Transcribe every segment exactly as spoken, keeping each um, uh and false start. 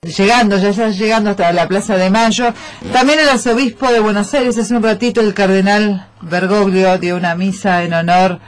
llegando, ya está llegando hasta la Plaza de Mayo. También el arzobispo de Buenos Aires, hace un ratito el cardenal Bergoglio dio una misa en honor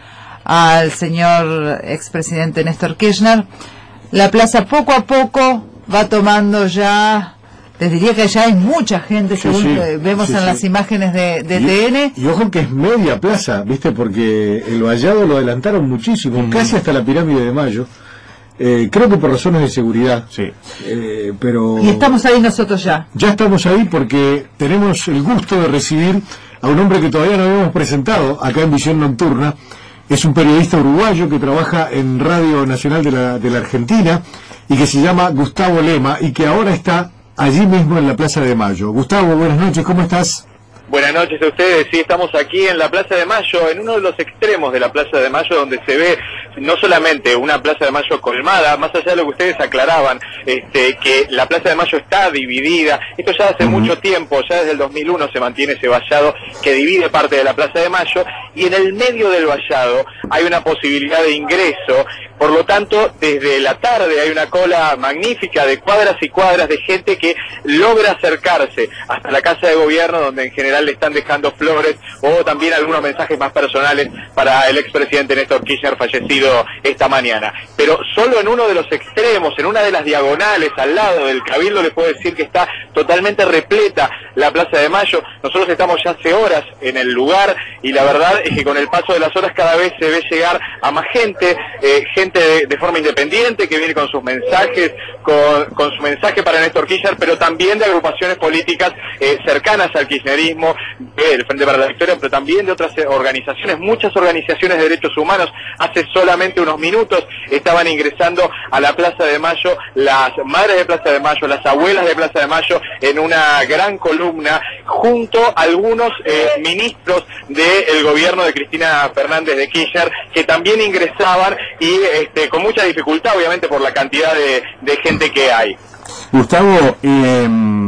al señor expresidente Néstor Kirchner. La plaza poco a poco va tomando ya, les diría que ya hay mucha gente, sí, según sí, vemos sí, en sí. las imágenes de, de y, T N. Y ojo que es media plaza, ¿viste? Porque el vallado lo adelantaron muchísimo, mm. casi hasta la Pirámide de Mayo. Eh, creo que por razones de seguridad. Sí. Eh, pero y estamos ahí nosotros ya. Ya estamos ahí porque tenemos el gusto de recibir a un hombre que todavía no habíamos presentado acá en Visión Nocturna. Es un periodista uruguayo que trabaja en Radio Nacional de la, de la Argentina y que se llama Gustavo Lema y que ahora está allí mismo en la Plaza de Mayo. Gustavo, buenas noches, ¿cómo estás? Buenas noches a ustedes, sí, estamos aquí en la Plaza de Mayo, en uno de los extremos de la Plaza de Mayo, donde se ve no solamente una Plaza de Mayo colmada, más allá de lo que ustedes aclaraban, este, que la Plaza de Mayo está dividida. Esto ya hace uh-huh. mucho tiempo, ya desde el dos mil uno se mantiene ese vallado que divide parte de la Plaza de Mayo, y en el medio del vallado hay una posibilidad de ingreso. Por lo tanto, desde la tarde hay una cola magnífica de cuadras y cuadras de gente que logra acercarse hasta la Casa de Gobierno, donde en general le están dejando flores o también algunos mensajes más personales para el expresidente Néstor Kirchner, fallecido esta mañana. Pero solo en uno de los extremos, en una de las diagonales al lado del Cabildo, le puedo decir que está totalmente repleta la Plaza de Mayo. Nosotros estamos ya hace horas en el lugar y la verdad es que con el paso de las horas cada vez se ve llegar a más gente, eh, gente De, de forma independiente, que viene con sus mensajes, con, con su mensaje para Néstor Kirchner, pero también de agrupaciones políticas eh, cercanas al kirchnerismo, del Frente para la Victoria, pero también de otras organizaciones, muchas organizaciones de derechos humanos. Hace solamente unos minutos estaban ingresando a la Plaza de Mayo las madres de Plaza de Mayo, las abuelas de Plaza de Mayo, en una gran columna, junto a algunos eh, ministros del gobierno de Cristina Fernández de Kirchner, que también ingresaban y este, con mucha dificultad, obviamente, por la cantidad de, de gente que hay. Gustavo, eh,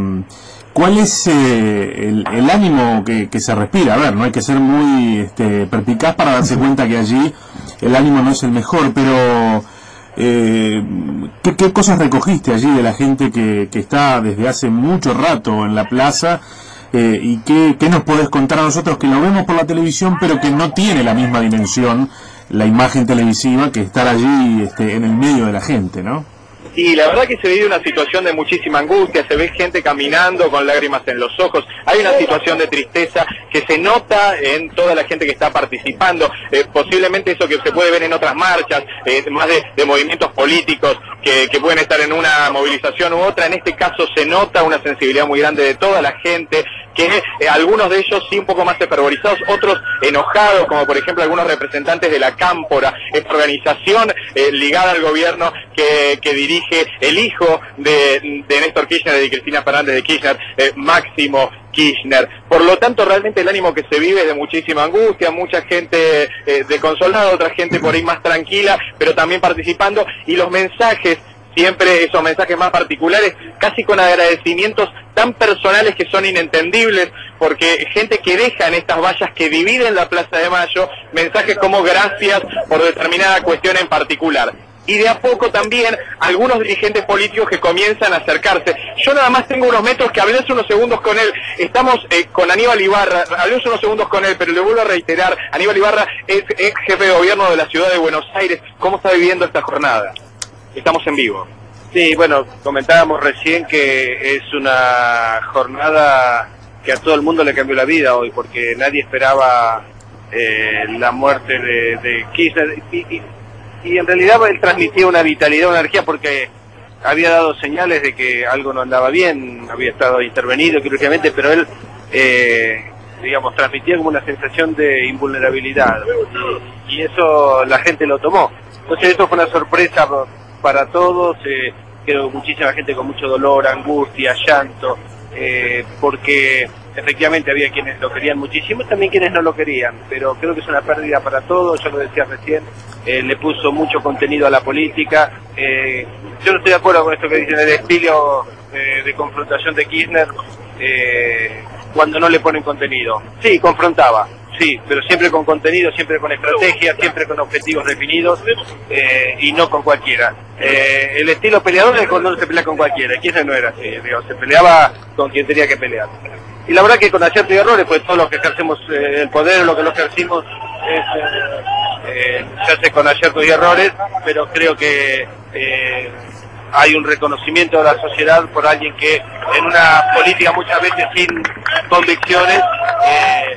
¿cuál es eh, el, el ánimo que, que se respira? A ver, no hay que ser muy este, perspicaz para darse cuenta que allí el ánimo no es el mejor, pero eh, ¿qué, ¿qué cosas recogiste allí de la gente que, que está desde hace mucho rato en la plaza? Eh, ¿Y qué, qué nos podés contar a nosotros que lo vemos por la televisión, pero que no tiene la misma dimensión la imagen televisiva que estar allí este, en el medio de la gente, ¿no? Sí, la verdad que se vive una situación de muchísima angustia, se ve gente caminando con lágrimas en los ojos, hay una situación de tristeza que se nota en toda la gente que está participando, eh, posiblemente eso que se puede ver en otras marchas, eh, más de, de movimientos políticos que, que pueden estar en una movilización u otra. En este caso se nota una sensibilidad muy grande de toda la gente, que eh, algunos de ellos sí un poco más fervorizados, otros enojados, como por ejemplo algunos representantes de la Cámpora, esta organización eh, ligada al gobierno que, que dirige el hijo de, de Néstor Kirchner y de Cristina Fernández de Kirchner, eh, Máximo Kirchner. Por lo tanto, realmente el ánimo que se vive es de muchísima angustia, mucha gente eh, desconsolada, otra gente por ahí más tranquila, pero también participando, y los mensajes, siempre esos mensajes más particulares, casi con agradecimientos tan personales que son inentendibles, porque gente que deja en estas vallas que dividen la Plaza de Mayo, mensajes como gracias por determinada cuestión en particular. Y de a poco también algunos dirigentes políticos que comienzan a acercarse. Yo nada más tengo unos metros que hablé hace unos segundos con él. Estamos eh, con Aníbal Ibarra, hablé hace unos segundos con él, pero le vuelvo a reiterar, Aníbal Ibarra es ex jefe de gobierno de la ciudad de Buenos Aires. ¿Cómo está viviendo esta jornada? Estamos en vivo. Sí, bueno, comentábamos recién que es una jornada que a todo el mundo le cambió la vida hoy, porque nadie esperaba eh, la muerte de, de Kirchner. Y, y, y en realidad él transmitía una vitalidad, una energía, porque había dado señales de que algo no andaba bien, había estado intervenido quirúrgicamente, pero él, eh, digamos, transmitía como una sensación de invulnerabilidad, y, y eso la gente lo tomó. Entonces eso fue una sorpresa para todos, eh, quedó muchísima gente con mucho dolor, angustia, llanto, eh, porque efectivamente había quienes lo querían muchísimo y también quienes no lo querían, pero creo que es una pérdida para todos. Yo lo decía recién, eh, le puso mucho contenido a la política. Eh, yo no estoy de acuerdo con esto que dicen, el estilo eh, de confrontación de Kirchner, eh, cuando no le ponen contenido. Sí, confrontaba, sí, pero siempre con contenido, siempre con estrategia, siempre con objetivos definidos eh, y no con cualquiera. Eh, el estilo peleador es cuando no se pelea con cualquiera, Kirchner no era así, digo, se peleaba con quien tenía que pelear. Y la verdad que con aciertos y errores, pues todos los que ejercemos eh, el poder, lo que lo ejercimos, es, eh, eh, se hace con aciertos y errores, pero creo que eh, hay un reconocimiento de la sociedad por alguien que en una política muchas veces sin convicciones eh,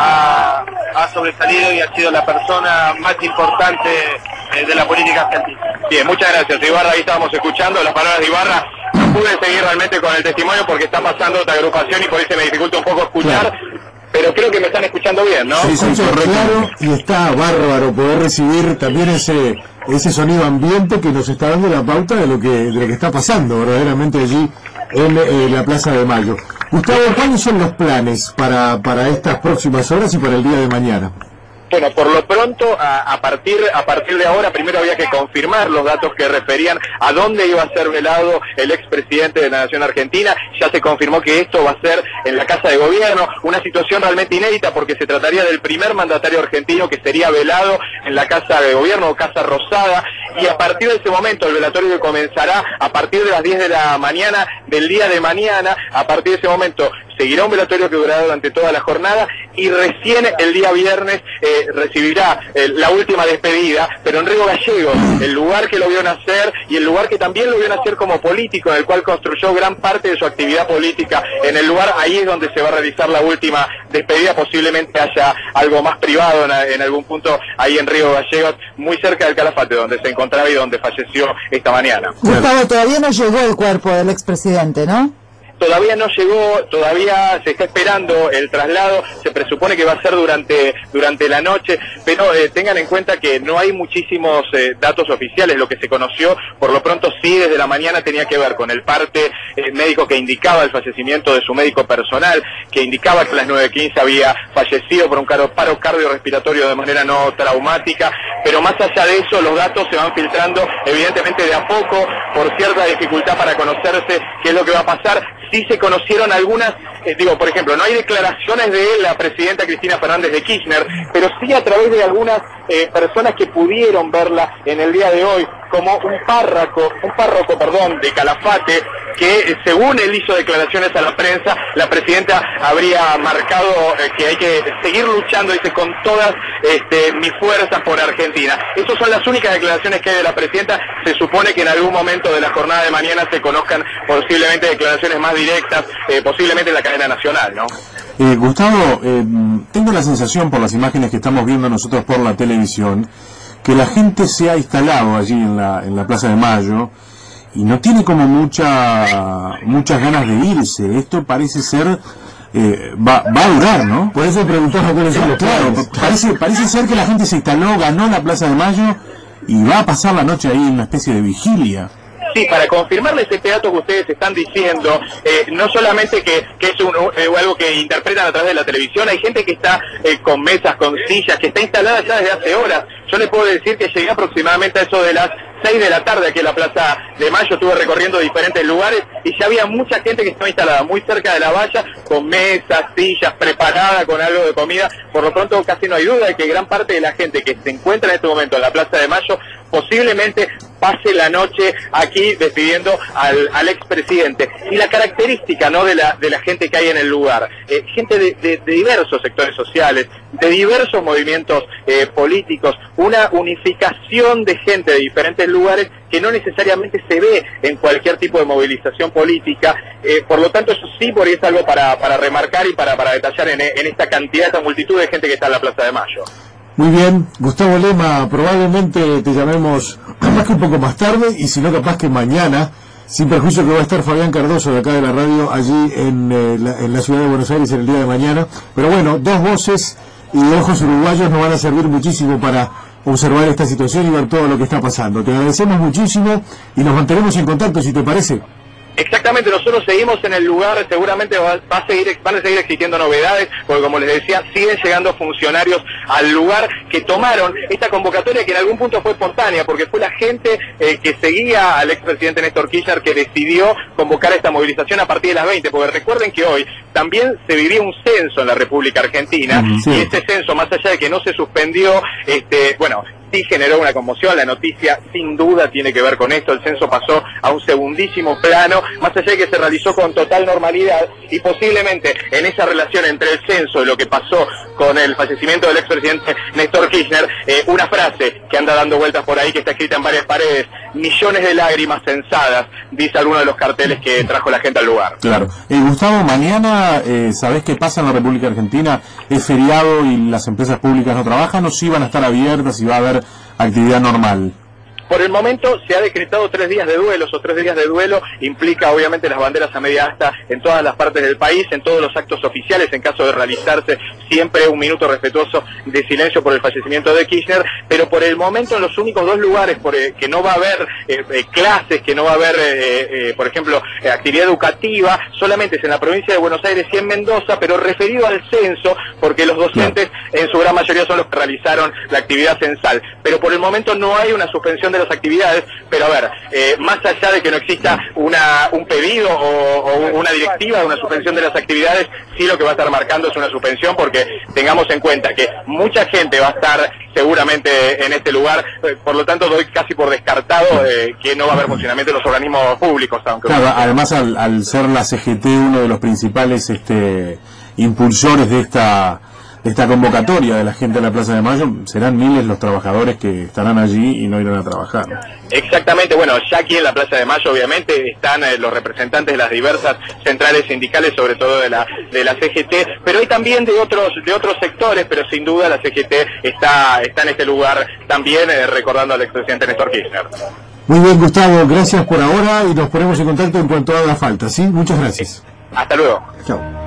ha, ha sobresalido y ha sido la persona más importante eh, de la política argentina. Bien, muchas gracias, Ibarra. Ahí estábamos escuchando las palabras de Ibarra. No pude seguir realmente con el testimonio porque está pasando otra agrupación y por eso me dificulta un poco escuchar, claro. Pero creo que me están escuchando bien, ¿no? Sí, sí, claro, y está bárbaro poder recibir también ese ese sonido ambiente que nos está dando la pauta de lo que de lo que está pasando verdaderamente allí en eh, la Plaza de Mayo. Gustavo, ¿cuáles son los planes para, para estas próximas horas y para el día de mañana? Bueno, por lo pronto, a, a partir a partir de ahora, primero había que confirmar los datos que referían a dónde iba a ser velado el expresidente de la Nación Argentina. Ya se confirmó que esto va a ser en la Casa de Gobierno, una situación realmente inédita porque se trataría del primer mandatario argentino que sería velado en la Casa de Gobierno o Casa Rosada, y a partir de ese momento el velatorio comenzará a partir de las diez de la mañana del día de mañana. A partir de ese momento seguirá un velatorio que durará durante toda la jornada y recién el día viernes eh, recibirá eh, la última despedida, pero en Río Gallegos, el lugar que lo vio nacer y el lugar que también lo vio nacer como político, en el cual construyó gran parte de su actividad política. En el lugar, ahí es donde se va a realizar la última despedida, posiblemente haya algo más privado en, en algún punto ahí en Río Gallegos, muy cerca del Calafate, donde se encontraba y donde falleció esta mañana. Gustavo, todavía no llegó el cuerpo del expresidente, ¿no? Todavía no llegó, todavía se está esperando el traslado, se presupone que va a ser durante durante la noche, pero eh, tengan en cuenta que no hay muchísimos eh, datos oficiales. Lo que se conoció, por lo pronto sí, desde la mañana tenía que ver con el parte eh, médico que indicaba el fallecimiento de su médico personal, que indicaba que a las nueve quince había fallecido por un paro cardiorrespiratorio de manera no traumática, pero más allá de eso los datos se van filtrando evidentemente de a poco por cierta dificultad para conocerse qué es lo que va a pasar. Sí se conocieron algunas, eh, digo, por ejemplo, no hay declaraciones de la presidenta Cristina Fernández de Kirchner, pero sí a través de algunas eh, personas que pudieron verla en el día de hoy, como un párroco, un párroco, perdón, de Calafate, que eh, según él hizo declaraciones a la prensa, la presidenta habría marcado eh, que hay que seguir luchando, dice, con todas este, mis fuerzas por Argentina. Esas son las únicas declaraciones que hay de la presidenta. Se supone que en algún momento de la jornada de mañana se conozcan posiblemente declaraciones más directas, eh, posiblemente en la cadena nacional, ¿no? Eh, Gustavo, eh, tengo la sensación por las imágenes que estamos viendo nosotros por la televisión, que la gente se ha instalado allí en la, en la Plaza de Mayo y no tiene como mucha muchas ganas de irse. Esto parece ser, eh, va, va a durar, ¿no? Por eso preguntaba cuáles son los Claro, parece, parece ser que la gente se instaló, ganó la Plaza de Mayo y va a pasar la noche ahí en una especie de vigilia. Sí, para confirmarles este dato que ustedes están diciendo, eh, no solamente que, que es un, eh, algo que interpretan a través de la televisión, hay gente que está eh, con mesas, con sillas, que está instalada ya desde hace horas. Yo les puedo decir que llegué aproximadamente a eso de las seis de la tarde aquí en la Plaza de Mayo, estuve recorriendo diferentes lugares y ya había mucha gente que estaba instalada muy cerca de la valla, con mesas, sillas, preparada con algo de comida. Por lo pronto casi no hay duda de que gran parte de la gente que se encuentra en este momento en la Plaza de Mayo posiblemente pase la noche aquí despidiendo al, al expresidente. Y la característica, ¿no?, de la de la gente que hay en el lugar, eh, gente de, de, de diversos sectores sociales, de diversos movimientos eh, políticos, una unificación de gente de diferentes lugares que no necesariamente se ve en cualquier tipo de movilización política. Eh, por lo tanto, eso sí por ahí es algo para, para remarcar y para, para detallar en, en esta cantidad, esta multitud de gente que está en la Plaza de Mayo. Muy bien, Gustavo Lema, probablemente te llamemos capaz que un poco más tarde y si no capaz que mañana, sin perjuicio que va a estar Fabián Cardoso de acá de la radio allí en, eh, la, en la ciudad de Buenos Aires en el día de mañana. Pero bueno, dos voces y ojos uruguayos nos van a servir muchísimo para observar esta situación y ver todo lo que está pasando. Te agradecemos muchísimo y nos mantenemos en contacto, si te parece. Exactamente, nosotros seguimos en el lugar, seguramente va, va a seguir, van a seguir existiendo novedades, porque como les decía, siguen llegando funcionarios al lugar que tomaron esta convocatoria que en algún punto fue espontánea, porque fue la gente eh, que seguía al expresidente Néstor Kirchner que decidió convocar esta movilización a partir de las veinte, porque recuerden que hoy también se vivía un censo en la República Argentina, sí. Y este censo, más allá de que no se suspendió, este, bueno, sí generó una conmoción, la noticia sin duda tiene que ver con esto, el censo pasó a un segundísimo plano, más allá de que se realizó con total normalidad, y posiblemente en esa relación entre el censo y lo que pasó con el fallecimiento del expresidente Néstor Kirchner, eh, una frase que anda dando vueltas por ahí, que está escrita en varias paredes: millones de lágrimas censadas, dice alguno de los carteles que trajo la gente al lugar. Claro. Eh, Gustavo, mañana, eh, ¿sabés qué pasa en la República Argentina? ¿Es feriado y las empresas públicas no trabajan, o si van a estar abiertas y va a haber actividad normal? Por el momento se ha decretado tres días de duelo, esos tres días de duelo implica obviamente las banderas a media asta en todas las partes del país, en todos los actos oficiales, en caso de realizarse siempre un minuto respetuoso de silencio por el fallecimiento de Kirchner, pero por el momento en los únicos dos lugares por, eh, que no va a haber eh, eh, clases, que no va a haber, eh, eh, por ejemplo, eh, actividad educativa, solamente es en la provincia de Buenos Aires y en Mendoza, pero referido al censo, porque los docentes en su gran mayoría son los que realizaron la actividad censal, pero por el momento no hay una suspensión de las actividades, pero a ver, eh, más allá de que no exista una, un pedido o, o una directiva de una suspensión de las actividades, sí lo que va a estar marcando es una suspensión, porque tengamos en cuenta que mucha gente va a estar seguramente en este lugar, eh, por lo tanto doy casi por descartado eh, que no va a haber funcionamiento de los organismos públicos. Aunque claro, además al, al ser la C G T uno de los principales este, impulsores de esta de esta convocatoria de la gente de la Plaza de Mayo, serán miles los trabajadores que estarán allí y no irán a trabajar. Exactamente, bueno, ya aquí en la Plaza de Mayo obviamente están eh, los representantes de las diversas centrales sindicales, sobre todo de la de la C G T, pero hay también de otros de otros sectores, pero sin duda la C G T está está en este lugar también eh, recordando al expresidente Néstor Kirchner. Muy bien, Gustavo, gracias por ahora y nos ponemos en contacto en cuanto haga falta, ¿sí? Muchas gracias. Hasta luego. Chao.